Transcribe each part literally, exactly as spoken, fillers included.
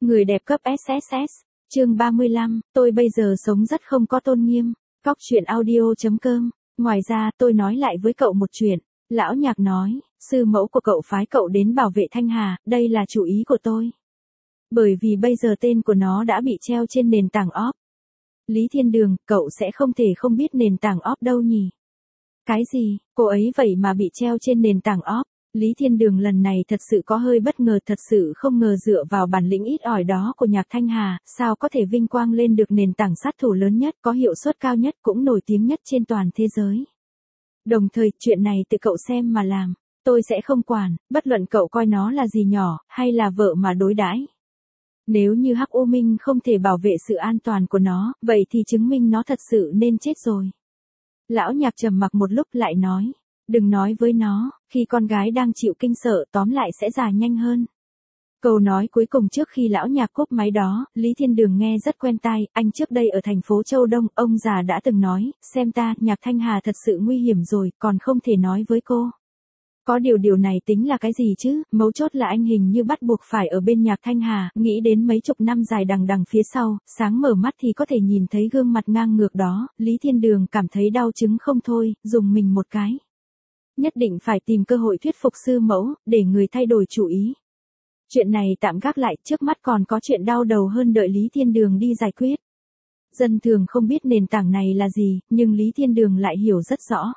Người đẹp cấp ét ét ét, chương ba mươi lăm, tôi bây giờ sống rất không có tôn nghiêm, Cóc truyện audio chấm com. Ngoài ra tôi nói lại với cậu một chuyện, lão nhạc nói, sư mẫu của cậu phái cậu đến bảo vệ Thanh Hà, đây là chủ ý của tôi. Bởi vì bây giờ tên của nó đã bị treo trên nền tảng óp. Lý Thiên Đường, cậu sẽ không thể không biết nền tảng óp đâu nhỉ? Cái gì, cô ấy vậy mà bị treo trên nền tảng óp? Lý Thiên Đường lần này thật sự có hơi bất ngờ, thật sự không ngờ dựa vào bản lĩnh ít ỏi đó của Nhạc Thanh Hà, sao có thể vinh quang lên được nền tảng sát thủ lớn nhất, có hiệu suất cao nhất, cũng nổi tiếng nhất trên toàn thế giới. Đồng thời, chuyện này tự cậu xem mà làm, tôi sẽ không quản, bất luận cậu coi nó là gì nhỏ, hay là vợ mà đối đãi. Nếu như Hắc U Minh không thể bảo vệ sự an toàn của nó, vậy thì chứng minh nó thật sự nên chết rồi. Lão Nhạc trầm mặc một lúc lại nói. Đừng nói với nó, khi con gái đang chịu kinh sợ tóm lại sẽ già nhanh hơn. Câu nói cuối cùng trước khi lão Nhạc cúp máy đó, Lý Thiên Đường nghe rất quen tai, anh trước đây ở thành phố Châu Đông, ông già đã từng nói, xem ta, Nhạc Thanh Hà thật sự nguy hiểm rồi, còn không thể nói với cô. Có điều điều này tính là cái gì chứ, mấu chốt là anh hình như bắt buộc phải ở bên Nhạc Thanh Hà, nghĩ đến mấy chục năm dài đằng đằng phía sau, sáng mở mắt thì có thể nhìn thấy gương mặt ngang ngược đó, Lý Thiên Đường cảm thấy đau chứng không thôi, dùng mình một cái. Nhất định phải tìm cơ hội thuyết phục sư mẫu, để người thay đổi chủ ý. Chuyện này tạm gác lại, trước mắt còn có chuyện đau đầu hơn đợi Lý Thiên Đường đi giải quyết. Dân thường không biết nền tảng này là gì, nhưng Lý Thiên Đường lại hiểu rất rõ.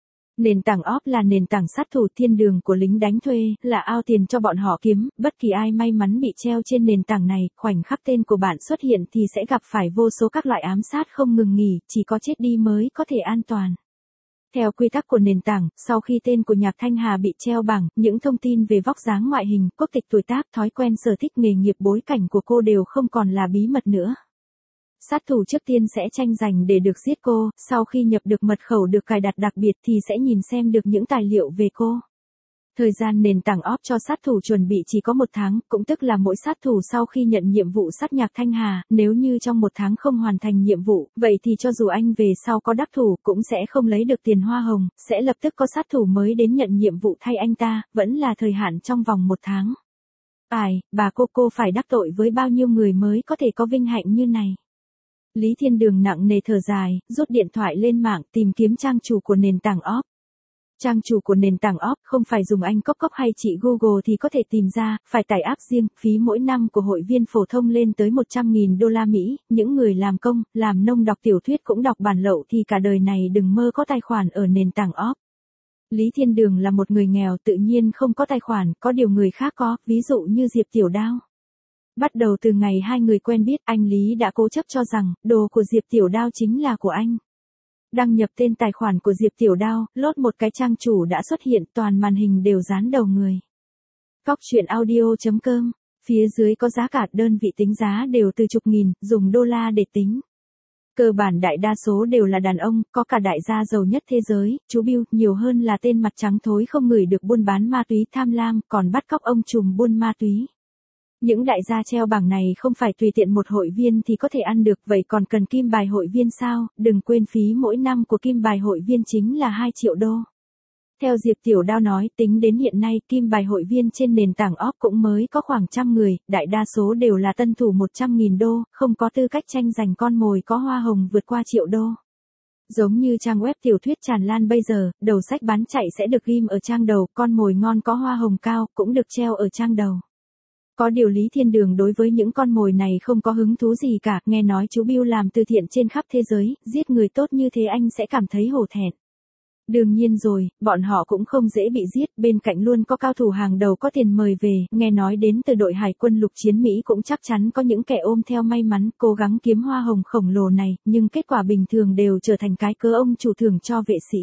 Nền tảng óp là nền tảng sát thủ thiên đường của lính đánh thuê, là ao tiền cho bọn họ kiếm, bất kỳ ai may mắn bị treo trên nền tảng này, khoảnh khắc tên của bạn xuất hiện thì sẽ gặp phải vô số các loại ám sát không ngừng nghỉ, chỉ có chết đi mới có thể an toàn. Theo quy tắc của nền tảng, sau khi tên của Nhạc Thanh Hà bị treo bảng, những thông tin về vóc dáng ngoại hình, quốc tịch tuổi tác, thói quen sở thích nghề nghiệp bối cảnh của cô đều không còn là bí mật nữa. Sát thủ trước tiên sẽ tranh giành để được giết cô, sau khi nhập được mật khẩu được cài đặt đặc biệt thì sẽ nhìn xem được những tài liệu về cô. Thời gian nền tảng óp cho sát thủ chuẩn bị chỉ có một tháng, cũng tức là mỗi sát thủ sau khi nhận nhiệm vụ sát Nhạc Thanh Hà, nếu như trong một tháng không hoàn thành nhiệm vụ, vậy thì cho dù anh về sau có đắc thủ cũng sẽ không lấy được tiền hoa hồng, sẽ lập tức có sát thủ mới đến nhận nhiệm vụ thay anh ta, vẫn là thời hạn trong vòng một tháng. Ai, bà cô cô phải đắc tội với bao nhiêu người mới có thể có vinh hạnh như này. Lý Thiên Đường nặng nề thở dài, rút điện thoại lên mạng tìm kiếm trang chủ của nền tảng óp. Trang chủ của nền tảng óp không phải dùng anh Cốc Cốc hay chị Google thì có thể tìm ra, phải tải app riêng, phí mỗi năm của hội viên phổ thông lên tới một trăm nghìn đô la Mỹ, những người làm công, làm nông đọc tiểu thuyết cũng đọc bản lậu thì cả đời này đừng mơ có tài khoản ở nền tảng óp. Lý Thiên Đường là một người nghèo tự nhiên không có tài khoản, có điều người khác có, ví dụ như Diệp Tiểu Đao. Bắt đầu từ ngày hai người quen biết, anh Lý đã cố chấp cho rằng, đồ của Diệp Tiểu Đao chính là của anh. Đăng nhập tên tài khoản của Diệp Tiểu Đao, lốt một cái trang chủ đã xuất hiện, toàn màn hình đều dán đầu người. Cóc truyện audio chấm com, phía dưới có giá cả, đơn vị tính giá đều từ chục nghìn, dùng đô la để tính. Cơ bản đại đa số đều là đàn ông, có cả đại gia giàu nhất thế giới, chú Bill, nhiều hơn là tên mặt trắng thối không ngửi được buôn bán ma túy tham lam, còn bắt cóc ông trùm buôn ma túy. Những đại gia treo bảng này không phải tùy tiện một hội viên thì có thể ăn được, vậy còn cần kim bài hội viên sao? Đừng quên phí mỗi năm của kim bài hội viên chính là hai triệu đô. Theo Diệp Tiểu Đao nói, tính đến hiện nay, kim bài hội viên trên nền tảng óp cũng mới có khoảng trăm người, đại đa số đều là tân thủ một trăm nghìn đô, không có tư cách tranh giành con mồi có hoa hồng vượt qua triệu đô. Giống như trang web tiểu thuyết tràn lan bây giờ, đầu sách bán chạy sẽ được ghim ở trang đầu, con mồi ngon có hoa hồng cao, cũng được treo ở trang đầu. Có điều Lý Thiên Đường đối với những con mồi này không có hứng thú gì cả, nghe nói chú Bill làm từ thiện trên khắp thế giới, giết người tốt như thế anh sẽ cảm thấy hổ thẹn. Đương nhiên rồi, bọn họ cũng không dễ bị giết, bên cạnh luôn có cao thủ hàng đầu có tiền mời về, nghe nói đến từ đội hải quân lục chiến Mỹ cũng chắc chắn có những kẻ ôm theo may mắn, cố gắng kiếm hoa hồng khổng lồ này, nhưng kết quả bình thường đều trở thành cái cớ ông chủ thưởng cho vệ sĩ.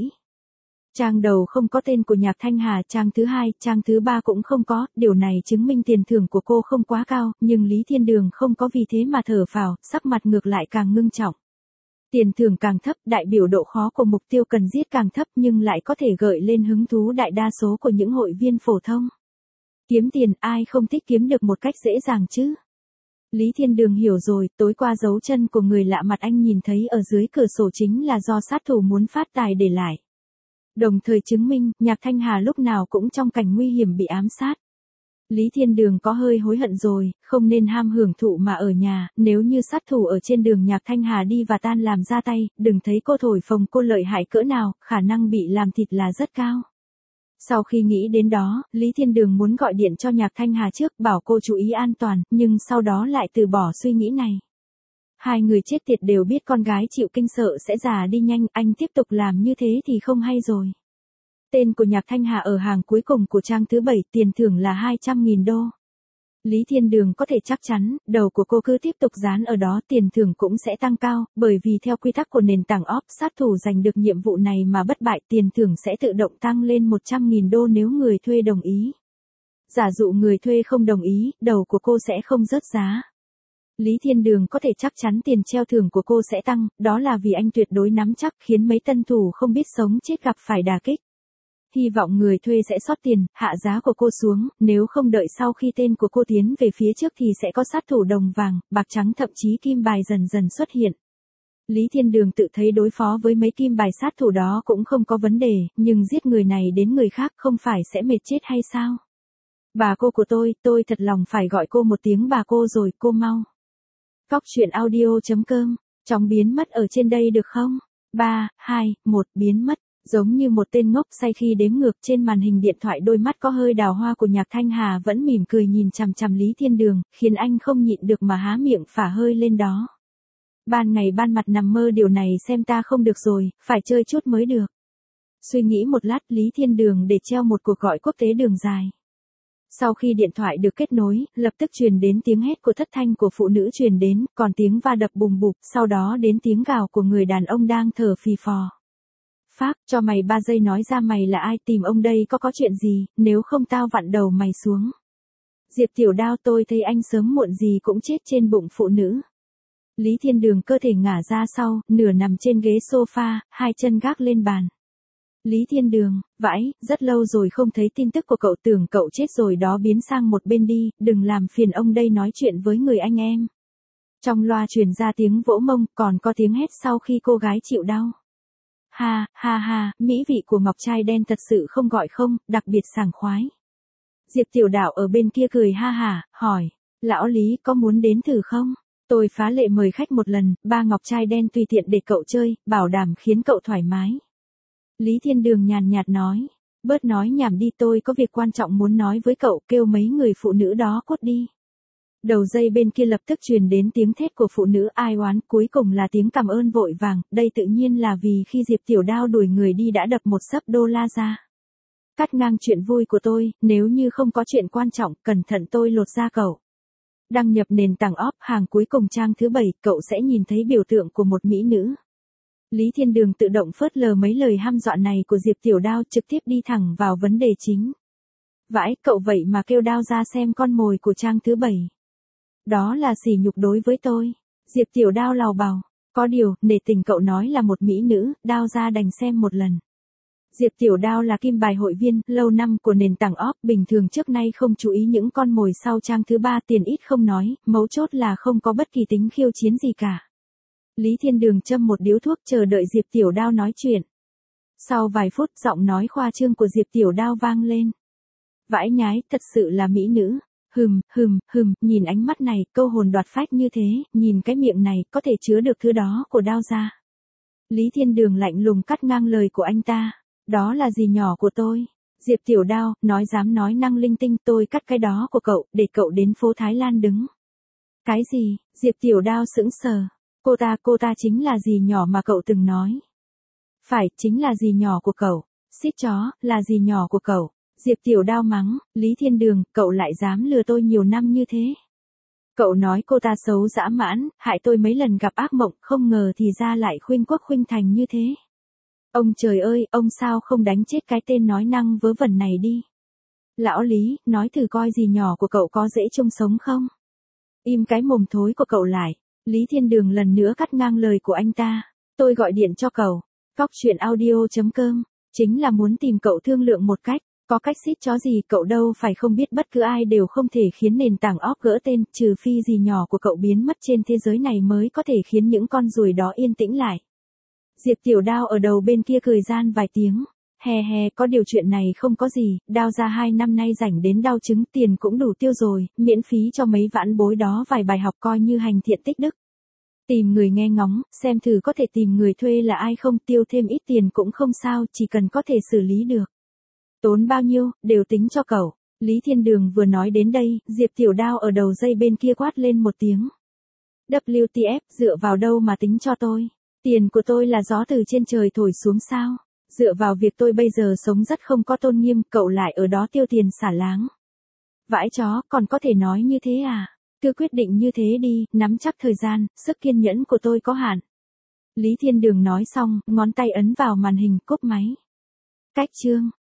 Trang đầu không có tên của Nhạc Thanh Hà, trang thứ hai, trang thứ ba cũng không có, điều này chứng minh tiền thưởng của cô không quá cao, nhưng Lý Thiên Đường không có vì thế mà thở phào, sắc mặt ngược lại càng ngưng trọng. Tiền thưởng càng thấp, đại biểu độ khó của mục tiêu cần giết càng thấp nhưng lại có thể gợi lên hứng thú đại đa số của những hội viên phổ thông. Kiếm tiền, ai không thích kiếm được một cách dễ dàng chứ? Lý Thiên Đường hiểu rồi, tối qua dấu chân của người lạ mặt anh nhìn thấy ở dưới cửa sổ chính là do sát thủ muốn phát tài để lại. Đồng thời chứng minh, Nhạc Thanh Hà lúc nào cũng trong cảnh nguy hiểm bị ám sát. Lý Thiên Đường có hơi hối hận rồi, không nên ham hưởng thụ mà ở nhà, nếu như sát thủ ở trên đường Nhạc Thanh Hà đi và tan làm ra tay, đừng thấy cô thổi phồng cô lợi hại cỡ nào, khả năng bị làm thịt là rất cao. Sau khi nghĩ đến đó, Lý Thiên Đường muốn gọi điện cho Nhạc Thanh Hà trước bảo cô chú ý an toàn, nhưng sau đó lại từ bỏ suy nghĩ này. Hai người chết tiệt đều biết con gái chịu kinh sợ sẽ già đi nhanh, anh tiếp tục làm như thế thì không hay rồi. Tên của Nhạc Thanh Hà ở hàng cuối cùng của trang thứ bảy, tiền thưởng là hai trăm nghìn đô. Lý Thiên Đường có thể chắc chắn, đầu của cô cứ tiếp tục dán ở đó, tiền thưởng cũng sẽ tăng cao, bởi vì theo quy tắc của nền tảng o pê, sát thủ giành được nhiệm vụ này mà bất bại, tiền thưởng sẽ tự động tăng lên một trăm nghìn đô nếu người thuê đồng ý. Giả dụ người thuê không đồng ý, đầu của cô sẽ không rớt giá. Lý Thiên Đường có thể chắc chắn tiền treo thưởng của cô sẽ tăng, đó là vì anh tuyệt đối nắm chắc, khiến mấy tân thủ không biết sống chết gặp phải đả kích. Hy vọng người thuê sẽ sót tiền, hạ giá của cô xuống, nếu không đợi sau khi tên của cô tiến về phía trước thì sẽ có sát thủ đồng vàng, bạc trắng thậm chí kim bài dần dần xuất hiện. Lý Thiên Đường tự thấy đối phó với mấy kim bài sát thủ đó cũng không có vấn đề, nhưng giết người này đến người khác không phải sẽ mệt chết hay sao? Bà cô của tôi, tôi thật lòng phải gọi cô một tiếng bà cô rồi, cô mau. Cóc truyện audio chấm com, chóng biến mất ở trên đây được không? ba, hai, một, biến mất. Giống như một tên ngốc say khi đếm ngược, trên màn hình điện thoại đôi mắt có hơi đào hoa của Nhạc Thanh Hà vẫn mỉm cười nhìn chằm chằm Lý Thiên Đường, khiến anh không nhịn được mà há miệng phả hơi lên đó. Ban ngày ban mặt nằm mơ điều này xem ta không được rồi, phải chơi chút mới được. Suy nghĩ một lát, Lý Thiên Đường để treo một cuộc gọi quốc tế đường dài. Sau khi điện thoại được kết nối, lập tức truyền đến tiếng hét của thất thanh của phụ nữ truyền đến, còn tiếng va đập bùng bụp, sau đó đến tiếng gào của người đàn ông đang thở phì phò. Pháp, cho mày ba giây nói ra mày là ai, tìm ông đây có có chuyện gì, nếu không tao vặn đầu mày xuống. Diệp Tiểu Đao, tôi thấy anh sớm muộn gì cũng chết trên bụng phụ nữ. Lý Thiên Đường cơ thể ngả ra sau, nửa nằm trên ghế sofa, hai chân gác lên bàn. Lý Thiên Đường, vãi, rất lâu rồi không thấy tin tức của cậu, tưởng cậu chết rồi đó, biến sang một bên đi, đừng làm phiền ông đây nói chuyện với người anh em. Trong loa truyền ra tiếng vỗ mông, còn có tiếng hét sau khi cô gái chịu đau. Ha, ha ha, mỹ vị của ngọc trai đen thật sự không gọi không, đặc biệt sảng khoái. Diệp Tiểu Đạo ở bên kia cười ha hả, hỏi, lão Lý có muốn đến thử không? Tôi phá lệ mời khách một lần, ba ngọc trai đen tùy tiện để cậu chơi, bảo đảm khiến cậu thoải mái. Lý Thiên Đường nhàn nhạt nói, bớt nói nhảm đi, tôi có việc quan trọng muốn nói với cậu, kêu mấy người phụ nữ đó cút đi. Đầu dây bên kia lập tức truyền đến tiếng thét của phụ nữ ai oán, cuối cùng là tiếng cảm ơn vội vàng, đây tự nhiên là vì khi Diệp Tiểu Đao đuổi người đi đã đập một xấp đô la ra. Cắt ngang chuyện vui của tôi, nếu như không có chuyện quan trọng, cẩn thận tôi lột da cậu. Đăng nhập nền tảng o pê, hàng cuối cùng trang thứ bảy, cậu sẽ nhìn thấy biểu tượng của một mỹ nữ. Lý Thiên Đường tự động phớt lờ mấy lời hăm dọa này của Diệp Tiểu Đao, trực tiếp đi thẳng vào vấn đề chính. Vãi, cậu vậy mà kêu Đao ra xem con mồi của trang thứ bảy. Đó là sỉ nhục đối với tôi. Diệp Tiểu Đao lào bào. Có điều, nể tình cậu nói là một mỹ nữ, Đao ra đành xem một lần. Diệp Tiểu Đao là kim bài hội viên, lâu năm của nền tảng o pê, bình thường trước nay không chú ý những con mồi sau trang thứ ba, tiền ít không nói, mấu chốt là không có bất kỳ tính khiêu chiến gì cả. Lý Thiên Đường châm một điếu thuốc chờ đợi Diệp Tiểu Đao nói chuyện. Sau vài phút, giọng nói khoa trương của Diệp Tiểu Đao vang lên. Vãi nhái, thật sự là mỹ nữ. Hừm, hừm, hừm, nhìn ánh mắt này, câu hồn đoạt phách như thế, nhìn cái miệng này, có thể chứa được thứ đó của Đao ra. Lý Thiên Đường lạnh lùng cắt ngang lời của anh ta. Đó là gì nhỏ của tôi? Diệp Tiểu Đao, nói dám nói năng linh tinh, tôi cắt cái đó của cậu, để cậu đến phố Thái Lan đứng. Cái gì? Diệp Tiểu Đao sững sờ. Cô ta, cô ta chính là gì nhỏ mà cậu từng nói. Phải, chính là gì nhỏ của cậu. Xít chó, là gì nhỏ của cậu. Diệp Tiểu Đao mắng, Lý Thiên Đường, cậu lại dám lừa tôi nhiều năm như thế. Cậu nói cô ta xấu dã mãn, hại tôi mấy lần gặp ác mộng, không ngờ thì ra lại khuynh quốc khuynh thành như thế. Ông trời ơi, ông sao không đánh chết cái tên nói năng vớ vẩn này đi. Lão Lý, nói thử coi gì nhỏ của cậu có dễ chung sống không? Im cái mồm thối của cậu lại. Lý Thiên Đường lần nữa cắt ngang lời của anh ta. Tôi gọi điện cho cậu. Cóc truyện audio chấm com. Chính là muốn tìm cậu thương lượng một cách. Có cách xít chó gì, cậu đâu phải không biết bất cứ ai đều không thể khiến nền tảng o pê gỡ tên, trừ phi gì nhỏ của cậu biến mất trên thế giới này mới có thể khiến những con ruồi đó yên tĩnh lại. Diệp Tiểu Đao ở đầu bên kia cười gian vài tiếng. He he, có điều chuyện này không có gì, đao ra hai năm nay rảnh đến đau chứng, tiền cũng đủ tiêu rồi, miễn phí cho mấy vãn bối đó vài bài học coi như hành thiện tích đức. Tìm người nghe ngóng, xem thử có thể tìm người thuê là ai không, tiêu thêm ít tiền cũng không sao, chỉ cần có thể xử lý được. Tốn bao nhiêu, đều tính cho cậu. Lý Thiên Đường vừa nói đến đây, Diệp Tiểu Đao ở đầu dây bên kia quát lên một tiếng. W T F, dựa vào đâu mà tính cho tôi? Tiền của tôi là gió từ trên trời thổi xuống sao? Dựa vào việc tôi bây giờ sống rất không có tôn nghiêm, cậu lại ở đó tiêu tiền xả láng. Vãi chó, còn có thể nói như thế à? Cứ quyết định như thế đi, nắm chắc thời gian, sức kiên nhẫn của tôi có hạn. Lý Thiên Đường nói xong, ngón tay ấn vào màn hình, cúp máy. Cách chương.